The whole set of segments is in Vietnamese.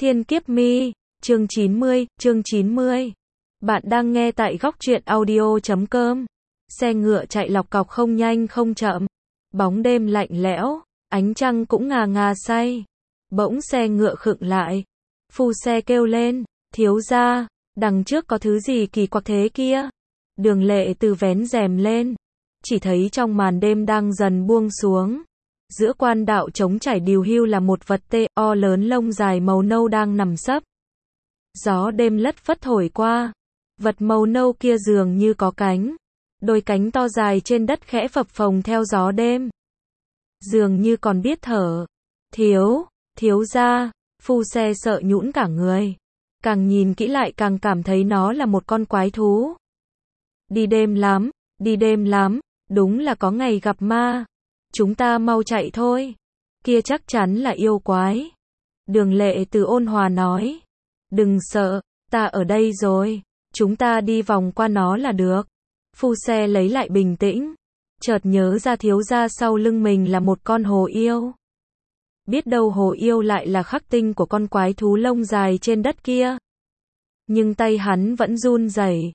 Thiên Kiếp Mi, chương 90. Bạn đang nghe tại góc truyện audio.com. Xe ngựa chạy lọc cọc không nhanh không chậm. Bóng đêm lạnh lẽo, ánh trăng cũng ngà ngà say. Bỗng xe ngựa khựng lại. Phu xe kêu lên, thiếu gia, đằng trước có thứ gì kỳ quặc thế kia. Đường Lệ Từ vén rèm lên, chỉ thấy trong màn đêm đang dần buông xuống. Giữa quan đạo trống trải điều hưu là một vật to lớn lông dài màu nâu đang nằm sấp. Gió đêm lất phất thổi qua. Vật màu nâu kia dường như có cánh. Đôi cánh to dài trên đất khẽ phập phồng theo gió đêm. Dường như còn biết thở. Thiếu gia, phu xe sợ nhũn cả người. Càng nhìn kỹ lại càng cảm thấy nó là một con quái thú. Đi đêm lắm, đúng là có ngày gặp ma. Chúng ta mau chạy thôi. Kia chắc chắn là yêu quái. Đường Lệ Từ ôn hòa nói. Đừng sợ, ta ở đây rồi. Chúng ta đi vòng qua nó là được. Phu xe lấy lại bình tĩnh. Chợt nhớ ra thiếu gia sau lưng mình là một con hồ yêu. Biết đâu hồ yêu lại là khắc tinh của con quái thú lông dài trên đất kia. Nhưng tay hắn vẫn run rẩy.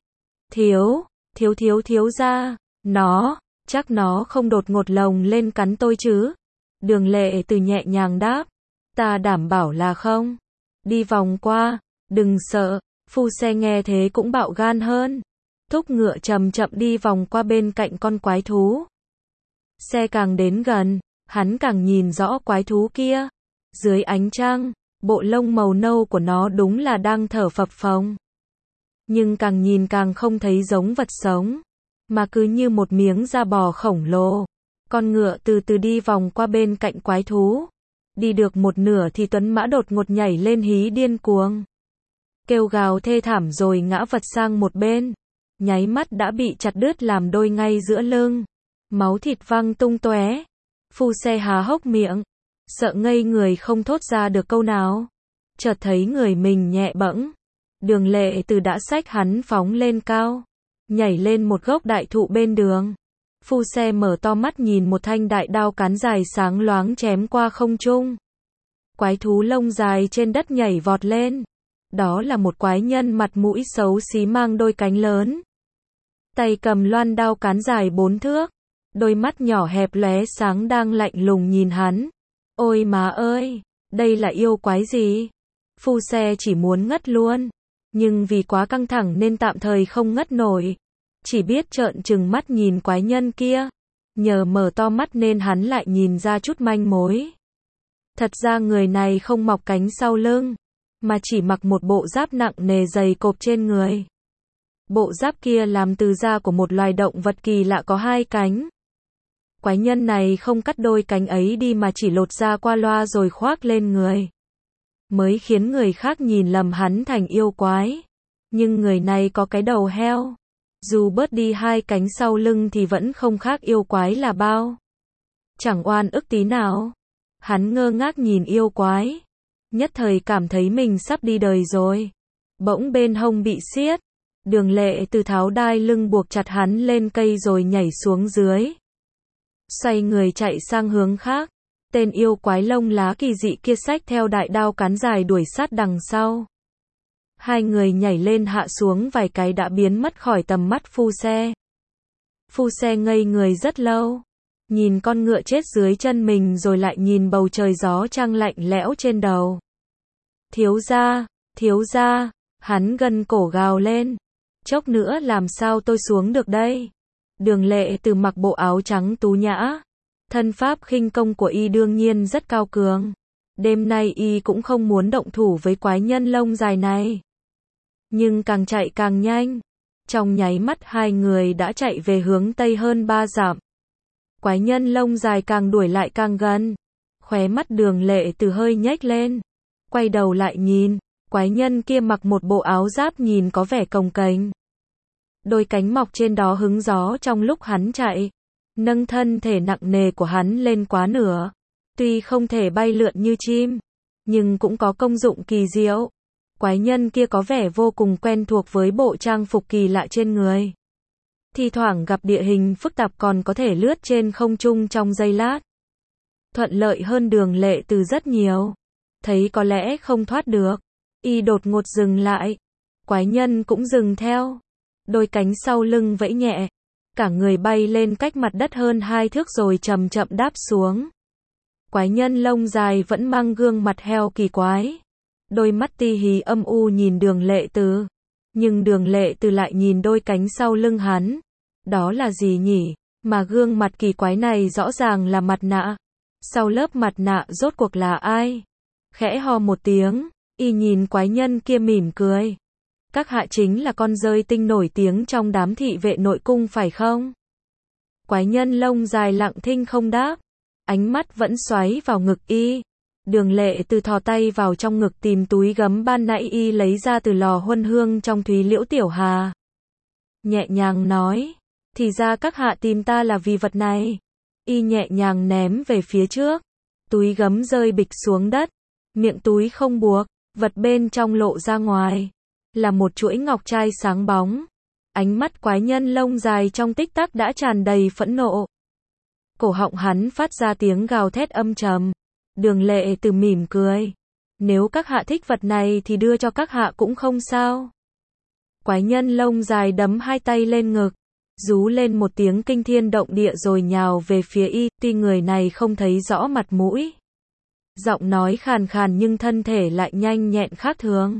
Thiếu gia, chắc nó không đột ngột lồng lên cắn tôi chứ? Đường Lệ Từ nhẹ nhàng đáp. Ta đảm bảo là không. Đi vòng qua, đừng sợ. Phu xe nghe thế cũng bạo gan hơn. Thúc ngựa chậm chậm đi vòng qua bên cạnh con quái thú. Xe càng đến gần, hắn càng nhìn rõ quái thú kia. Dưới ánh trăng, bộ lông màu nâu của nó đúng là đang thở phập phồng. Nhưng càng nhìn càng không thấy giống vật sống, mà cứ như một miếng da bò khổng lồ. Con ngựa từ từ đi vòng qua bên cạnh quái thú. Đi được một nửa thì tuấn mã đột ngột nhảy lên hí điên cuồng. Kêu gào thê thảm rồi ngã vật sang một bên. Nháy mắt đã bị chặt đứt làm đôi ngay giữa lưng. Máu thịt văng tung tóe. Phu xe há hốc miệng, sợ ngây người không thốt ra được câu nào. Chợt thấy người mình nhẹ bẫng. Đường Lệ Từ đã xách hắn phóng lên cao, nhảy lên một gốc đại thụ bên đường. Phu xe mở to mắt nhìn một thanh đại đao cán dài sáng loáng chém qua không trung. Quái thú lông dài trên đất nhảy vọt lên. Đó là một quái nhân mặt mũi xấu xí mang đôi cánh lớn. Tay cầm loan đao cán dài 4 thước. Đôi mắt nhỏ hẹp lóe sáng đang lạnh lùng nhìn hắn. Ôi má ơi, đây là yêu quái gì? Phu xe chỉ muốn ngất luôn. Nhưng vì quá căng thẳng nên tạm thời không ngất nổi. Chỉ biết trợn trừng mắt nhìn quái nhân kia. Nhờ mở to mắt nên hắn lại nhìn ra chút manh mối. Thật ra người này không mọc cánh sau lưng, mà chỉ mặc một bộ giáp nặng nề dày cộp trên người. Bộ giáp kia làm từ da của một loài động vật kỳ lạ có 2 cánh. Quái nhân này không cắt đôi cánh ấy đi mà chỉ lột da qua loa rồi khoác lên người. Mới khiến người khác nhìn lầm hắn thành yêu quái. Nhưng người này có cái đầu heo. Dù bớt đi 2 cánh sau lưng thì vẫn không khác yêu quái là bao. Chẳng oan ức tí nào. Hắn ngơ ngác nhìn yêu quái. Nhất thời cảm thấy mình sắp đi đời rồi. Bỗng bên hông bị siết. Đường Lệ Từ tháo đai lưng buộc chặt hắn lên cây rồi nhảy xuống dưới. Xoay người chạy sang hướng khác. Tên yêu quái lông lá kỳ dị kia xách theo đại đao cán dài đuổi sát đằng sau. Hai người nhảy lên hạ xuống vài cái đã biến mất khỏi tầm mắt phu xe. Phu xe ngây người rất lâu. Nhìn con ngựa chết dưới chân mình rồi lại nhìn bầu trời gió trăng lạnh lẽo trên đầu. Thiếu gia, hắn gân cổ gào lên. Chốc nữa làm sao tôi xuống được đây? Đường Lệ Từ mặc bộ áo trắng tú nhã. Thân pháp khinh công của y đương nhiên rất cao cường. Đêm nay y cũng không muốn động thủ với quái nhân lông dài này. Nhưng càng chạy càng nhanh. Trong nháy mắt hai người đã chạy về hướng tây hơn 3 dặm. Quái nhân lông dài càng đuổi lại càng gần. Khóe mắt Đường Lệ Từ hơi nhếch lên. Quay đầu lại nhìn, quái nhân kia mặc một bộ áo giáp nhìn có vẻ cồng kềnh. Đôi cánh mọc trên đó hứng gió trong lúc hắn chạy. Nâng thân thể nặng nề của hắn lên quá nửa. Tuy không thể bay lượn như chim, nhưng cũng có công dụng kỳ diệu. Quái nhân kia có vẻ vô cùng quen thuộc với bộ trang phục kỳ lạ trên người. Thi thoảng gặp địa hình phức tạp còn có thể lướt trên không trung trong giây lát. Thuận lợi hơn Đường Lệ Từ rất nhiều. thấy có lẽ không thoát được, y đột ngột dừng lại. Quái nhân cũng dừng theo. Đôi cánh sau lưng vẫy nhẹ, cả người bay lên cách mặt đất hơn 2 thước rồi chậm chậm đáp xuống. Quái nhân lông dài vẫn mang gương mặt heo kỳ quái. Đôi mắt ti hí âm u nhìn Đường Lệ Từ. Nhưng Đường Lệ Từ lại nhìn đôi cánh sau lưng hắn. Đó là gì nhỉ? Mà gương mặt kỳ quái này rõ ràng là mặt nạ. Sau lớp mặt nạ rốt cuộc là ai? Khẽ ho một tiếng, y nhìn quái nhân kia mỉm cười. Các hạ chính là con dơi tinh nổi tiếng trong đám thị vệ nội cung phải không? Quái nhân lông dài lặng thinh không đáp. Ánh mắt vẫn xoáy vào ngực y. Đường Lệ Từ thò tay vào trong ngực tìm túi gấm ban nãy y lấy ra từ lò huân hương trong Thúy Liễu Tiểu Hà. Nhẹ nhàng nói, thì ra các hạ tìm ta là vì vật này. Y nhẹ nhàng ném về phía trước. Túi gấm rơi bịch xuống đất. Miệng túi không buộc, vật bên trong lộ ra ngoài. Là một chuỗi ngọc trai sáng bóng. Ánh mắt quái nhân lông dài trong tích tắc đã tràn đầy phẫn nộ. Cổ họng hắn phát ra tiếng gào thét âm trầm. Đường Lệ Từ mỉm cười. Nếu các hạ thích vật này thì đưa cho các hạ cũng không sao. Quái nhân lông dài đấm hai tay lên ngực. Rú lên một tiếng kinh thiên động địa rồi nhào về phía y. Tuy người này không thấy rõ mặt mũi. Giọng nói khàn khàn nhưng thân thể lại nhanh nhẹn khác thường.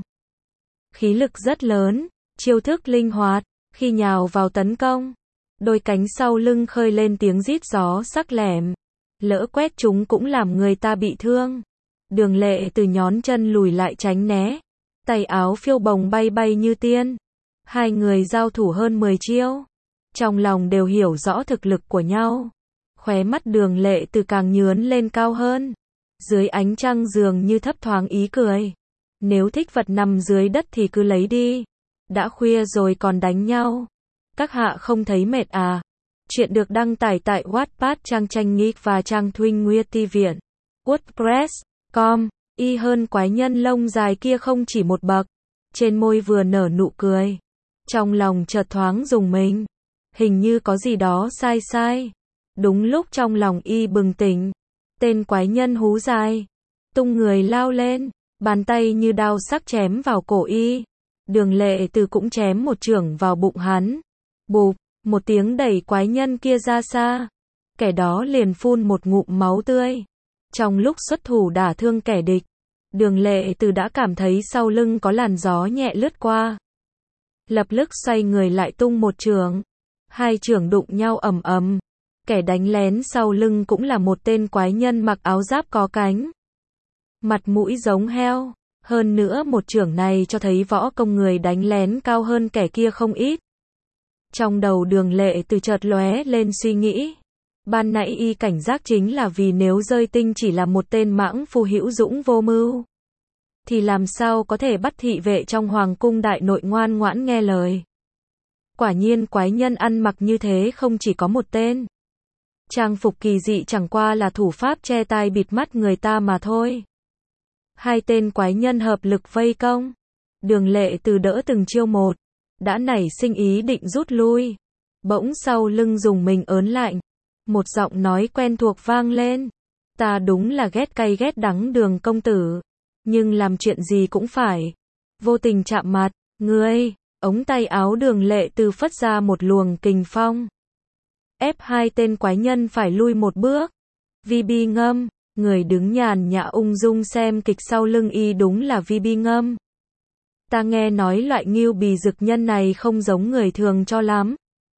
Khí lực rất lớn, chiêu thức linh hoạt. Khi nhào vào tấn công, đôi cánh sau lưng khơi lên tiếng rít gió sắc lẻm. Lỡ quét chúng cũng làm người ta bị thương. Đường Lệ Từ nhón chân lùi lại tránh né. Tay áo phiêu bồng bay bay như tiên. Hai người giao thủ hơn 10 chiêu. Trong lòng đều hiểu rõ thực lực của nhau. Khóe mắt Đường Lệ Từ càng nhướn lên cao hơn. Dưới ánh trăng dường như thấp thoáng ý cười. Nếu thích vật nằm dưới đất thì cứ lấy đi. Đã khuya rồi còn đánh nhau. Các hạ không thấy mệt à? Chuyện được đăng tải tại Wattpad trang tranh nghịch và trang Thuynh Nguyệt Ti Viện. WordPress.com. Y hơn quái nhân lông dài kia không chỉ một bậc. Trên môi vừa nở nụ cười. Trong lòng chợt thoáng rùng mình. Hình như có gì đó sai sai. Đúng lúc trong lòng y bừng tỉnh. Tên quái nhân hú dài. Tung người lao lên. Bàn tay như đao sắc chém vào cổ y. Đường Lệ Từ cũng chém một chưởng vào bụng hắn. Bụp, một tiếng đẩy quái nhân kia ra xa. Kẻ đó liền phun một ngụm máu tươi. Trong lúc xuất thủ đả thương kẻ địch, Đường Lệ Từ đã cảm thấy sau lưng có làn gió nhẹ lướt qua. Lập tức xoay người lại tung một chưởng. Hai chưởng đụng nhau ầm ầm. Kẻ đánh lén sau lưng cũng là một tên quái nhân mặc áo giáp có cánh. Mặt mũi giống heo. Hơn nữa một chưởng này cho thấy võ công người đánh lén cao hơn kẻ kia không ít. Trong đầu Đường Lệ Từ chợt lóe lên suy nghĩ. Ban nãy y cảnh giác chính là vì nếu Rơi Tinh chỉ là một tên mãng phu hữu dũng vô mưu, thì làm sao có thể bắt thị vệ trong hoàng cung đại nội ngoan ngoãn nghe lời. Quả nhiên quái nhân ăn mặc như thế không chỉ có một tên. Trang phục kỳ dị chẳng qua là thủ pháp che tai bịt mắt người ta mà thôi. Hai tên quái nhân hợp lực vây công. Đường Lệ Từ đỡ từng chiêu một. Đã nảy sinh ý định rút lui. Bỗng sau lưng dùng mình ớn lạnh. Một giọng nói quen thuộc vang lên. Ta đúng là ghét cay ghét đắng Đường công tử. Nhưng làm chuyện gì cũng phải. Vô tình chạm mặt. Ngươi. Ống tay áo Đường Lệ Từ phất ra một luồng kình phong. Ép hai tên quái nhân phải lui một bước. VB Ngâm. Người đứng nhàn nhã ung dung xem kịch sau lưng y đúng là VB Ngâm. Ta nghe nói loại ngưu bì dực nhân này không giống người thường cho lắm.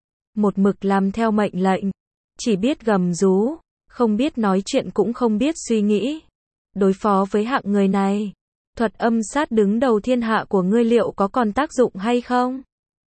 Một mực làm theo mệnh lệnh. Chỉ biết gầm rú. Không biết nói chuyện cũng không biết suy nghĩ. Đối phó với hạng người này. Thuật âm sát đứng đầu thiên hạ của ngươi liệu có còn tác dụng hay không?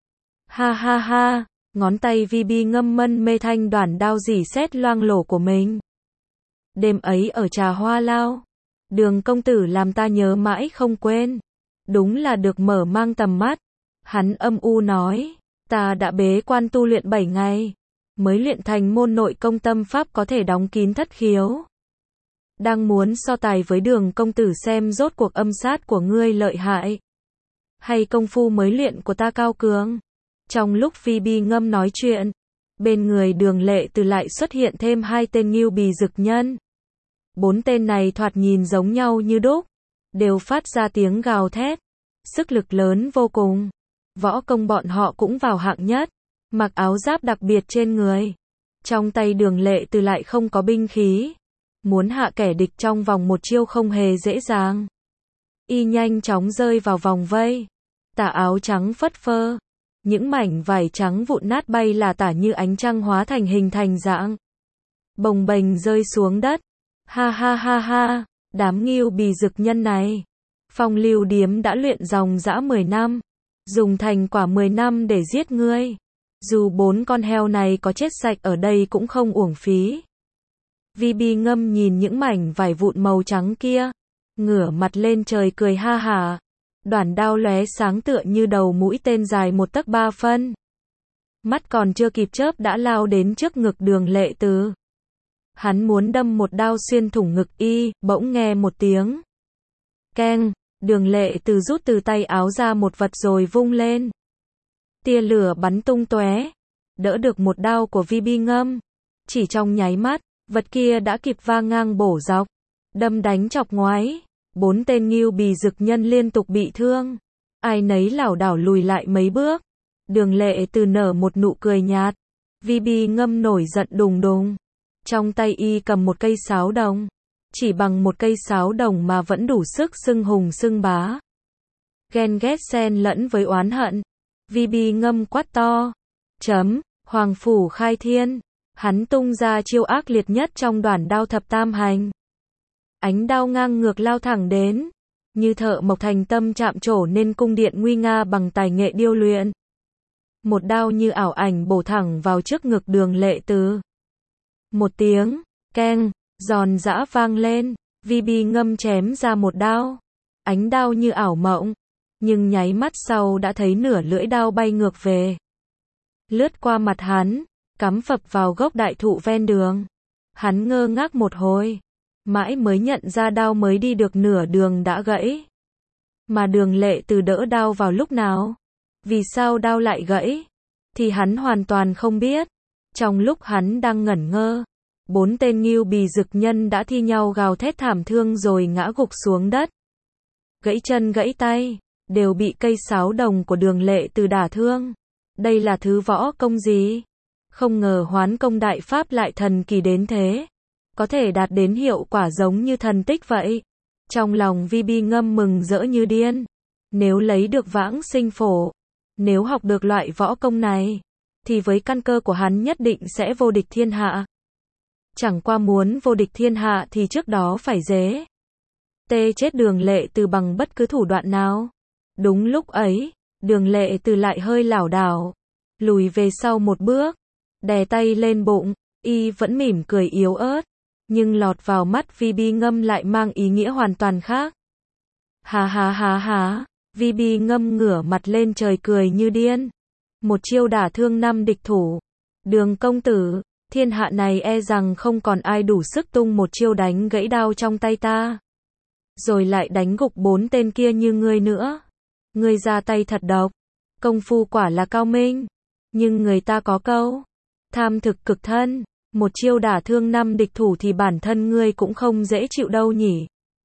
Ha ha ha. Ngón tay VB Ngâm mân mê thanh đoản đao rỉ sét loang lổ của mình. Đêm ấy ở Trà Hoa Lao. Đường công tử làm ta nhớ mãi không quên. Đúng là được mở mang tầm mắt. Hắn âm u nói. Ta đã bế quan tu luyện 7 ngày. Mới luyện thành môn nội công tâm pháp có thể đóng kín thất khiếu. Đang muốn so tài với Đường công tử xem rốt cuộc âm sát của ngươi lợi hại. Hay công phu mới luyện của ta cao cường. Trong lúc VB Ngâm nói chuyện. Bên người Đường Lệ Từ lại xuất hiện thêm hai tên ngưu bì dực nhân. 4 tên này thoạt nhìn giống nhau như đúc. đều phát ra tiếng gào thét. Sức lực lớn vô cùng. Võ công bọn họ cũng vào hạng nhất, mặc áo giáp đặc biệt trên người. Trong tay Đường Lệ Từ lại không có binh khí. Muốn hạ kẻ địch trong vòng một chiêu không hề dễ dàng. Y nhanh chóng rơi vào vòng vây. Tà áo trắng phất phơ. Những mảnh vải trắng vụn nát bay là tả như ánh trăng hóa thành hình thành dạng. Bồng bềnh rơi xuống đất. Ha ha ha ha, đám Ngưu Bì Dực nhân này. Phong Lưu Điếm đã luyện dòng dã 10 năm. Dùng thành quả 10 năm để giết ngươi. Dù 4 con heo này có chết sạch ở đây cũng không uổng phí. VB Ngâm nhìn những mảnh vải vụn màu trắng kia. Ngửa mặt lên trời cười ha hả. Đoản đao lóe sáng tựa như đầu mũi tên dài 1 tấc 3 phân. Mắt còn chưa kịp chớp đã lao đến trước ngực Đường Lệ Từ. Hắn muốn đâm một đao xuyên thủng ngực y, bỗng nghe một tiếng keng, Đường Lệ Từ rút từ tay áo ra một vật rồi vung lên. Tia lửa bắn tung tóe, đỡ được một đao của VB Ngâm. Chỉ trong nháy mắt, vật kia đã kịp va ngang bổ dọc, đâm đánh chọc ngoáy. 4 tên Ngưu Bì Dực nhân liên tục bị thương. Ai nấy lảo đảo lùi lại mấy bước. Đường Lệ Từ nở một nụ cười nhạt. VB Ngâm nổi giận đùng đùng. Trong tay y cầm một cây sáo đồng. Chỉ bằng một cây sáo đồng mà vẫn đủ sức xưng hùng xưng bá. Ghen ghét xen lẫn với oán hận. VB Ngâm quát to. Hoàng phủ khai thiên. Hắn tung ra chiêu ác liệt nhất trong Đoản đao thập tam hành. Ánh đao ngang ngược lao thẳng đến. Như thợ mộc thành tâm chạm trổ nên cung điện nguy nga bằng tài nghệ điêu luyện. Một đao như ảo ảnh bổ thẳng vào trước ngực Đường Lệ Từ. Một tiếng keng giòn giã vang lên, VB Ngâm chém ra một đao. Ánh đao như ảo mộng, nhưng nháy mắt sau đã thấy nửa lưỡi đao bay ngược về. Lướt qua mặt hắn, cắm phập vào gốc đại thụ ven đường. Hắn ngơ ngác một hồi, mãi mới nhận ra đao mới đi được nửa đường đã gãy. Mà Đường Lệ Từ đỡ đao vào lúc nào? Vì sao đao lại gãy? Thì hắn hoàn toàn không biết. Trong lúc hắn đang ngẩn ngơ, 4 tên Ngưu Bì Dực nhân đã thi nhau gào thét thảm thương rồi ngã gục xuống đất. Gãy chân gãy tay, đều bị cây sáo đồng của Đường Lệ Từ đả thương. Đây là thứ võ công gì? Không ngờ Hoán công đại pháp lại thần kỳ đến thế. Có thể đạt đến hiệu quả giống như thần tích vậy. Trong lòng VB Ngâm mừng rỡ như điên. Nếu lấy được vãng sinh phổ, nếu học được loại võ công này, thì với căn cơ của hắn nhất định sẽ vô địch thiên hạ. Chẳng qua muốn vô địch thiên hạ thì trước đó phải dế chết Đường Lệ Từ bằng bất cứ thủ đoạn nào. Đúng lúc ấy, Đường Lệ Từ lại hơi lảo đảo, lùi về sau một bước, đè tay lên bụng, y vẫn mỉm cười yếu ớt, nhưng lọt vào mắt VB Ngâm lại mang ý nghĩa hoàn toàn khác. Hà hà hà hà, VB Ngâm ngửa mặt lên trời cười như điên. Một chiêu đả thương 5 địch thủ. Đường công tử, thiên hạ này e rằng không còn ai đủ sức tung một chiêu đánh gãy đao trong tay ta. Rồi lại đánh gục 4 tên kia như ngươi nữa. Ngươi ra tay thật độc. Công phu quả là cao minh. Nhưng người ta có câu tham thực cực thân. Một chiêu đả thương 5 địch thủ thì bản thân ngươi cũng không dễ chịu đâu nhỉ.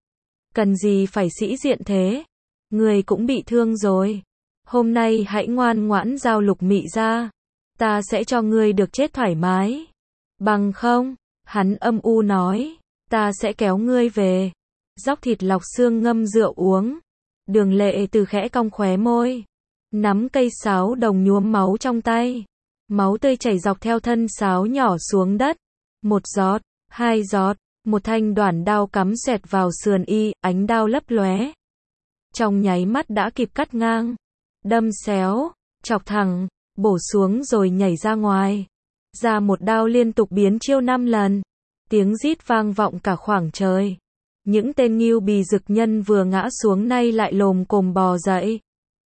Cần gì phải sĩ diện thế. Ngươi cũng bị thương rồi. Hôm nay hãy ngoan ngoãn giao Lục Mị ra. Ta sẽ cho ngươi được chết thoải mái. Bằng không, hắn âm u nói, ta sẽ kéo ngươi về. Dóc thịt lọc xương ngâm rượu uống. Đường Lệ Từ khẽ cong khóe môi. Nắm cây sáo đồng nhuốm máu trong tay. Máu tươi chảy dọc theo thân sáo nhỏ xuống đất. 1 giọt, 2 giọt, một thanh Đoản đao cắm xoẹt vào sườn y, ánh đao lấp lóe. Trong nháy mắt đã kịp cắt ngang, đâm xéo, chọc thẳng, bổ xuống rồi nhảy ra ngoài. Ra một đao liên tục biến chiêu 5 lần. Tiếng rít vang vọng cả khoảng trời. Những tên Ngưu Bì Dực nhân vừa ngã xuống nay lại lồm cồm bò dậy.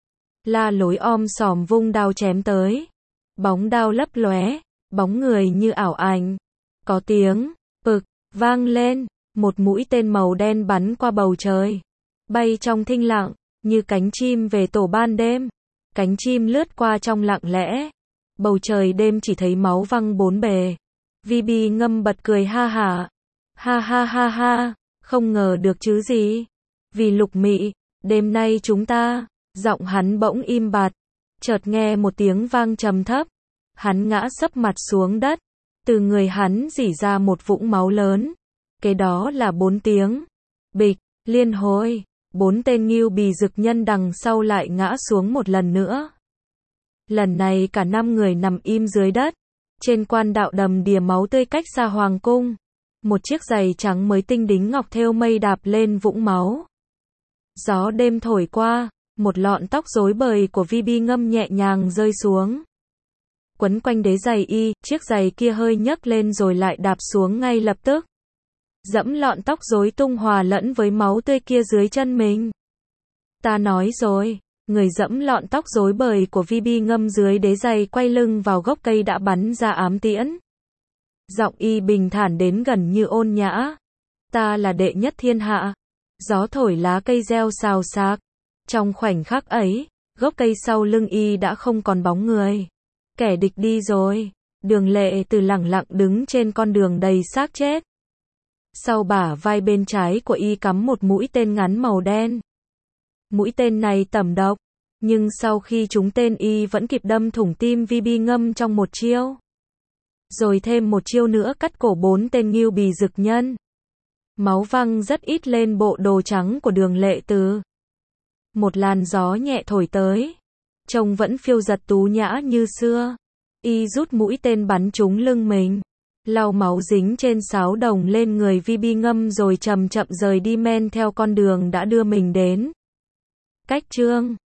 La Lối om sòm vung đao chém tới. Bóng đao lấp lóe, bóng người như ảo ảnh. Có tiếng pực vang lên, một mũi tên màu đen bắn qua bầu trời, bay trong thinh lặng, như cánh chim về tổ ban đêm. Cánh chim lướt qua trong lặng lẽ. Bầu trời đêm chỉ thấy máu văng bốn bề. VB Ngâm bật cười ha hả. Ha ha ha ha, không ngờ được chứ gì. Vì Lục Mị, đêm nay chúng ta, giọng hắn bỗng im bặt, chợt nghe một tiếng vang trầm thấp, hắn ngã sấp mặt xuống đất, từ người hắn rỉ ra một vũng máu lớn, kế đó là 4 tiếng, bịch, liên hồi, 4 tên Ngưu Bì Dực nhân đằng sau lại ngã xuống một lần nữa. Lần này cả 5 người nằm im dưới đất, trên quan đạo đầm đìa máu tươi cách xa hoàng cung, một chiếc giày trắng mới tinh đính ngọc thêu mây đạp lên vũng máu. Gió đêm thổi qua, một lọn tóc rối bời của Vi Ngâm nhẹ nhàng rơi xuống, quấn quanh đế giày y, chiếc giày kia hơi nhấc lên rồi lại đạp xuống ngay lập tức. Dẫm lọn tóc rối tung hòa lẫn với máu tươi kia dưới chân mình. Ta nói rồi, người dẫm lọn tóc rối bời của Vi Ngâm dưới đế giày quay lưng vào gốc cây đã bắn ra ám tiễn. Giọng y bình thản đến gần như ôn nhã. Ta là đệ nhất thiên hạ. Gió thổi lá cây reo xào xạc. Trong khoảnh khắc ấy, gốc cây sau lưng y đã không còn bóng người. Kẻ địch đi rồi. Đường Lệ Từ lẳng lặng đứng trên con đường đầy xác chết. Sau bả vai bên trái của y cắm một mũi tên ngắn màu đen. Mũi tên này tẩm độc, nhưng sau khi trúng tên y vẫn kịp đâm thủng tim Vi Ngâm trong một chiêu. Rồi thêm một chiêu nữa cắt cổ 4 tên Ngưu Bì Dực nhân. Máu văng rất ít lên bộ đồ trắng của Đường Lệ Từ. Một làn gió nhẹ thổi tới, trông vẫn phiêu giật tú nhã như xưa. Y rút mũi tên bắn trúng lưng mình, lau máu dính trên sáo đồng lên người Vi Ngâm rồi chậm chậm rời đi men theo con đường đã đưa mình đến. Cách chương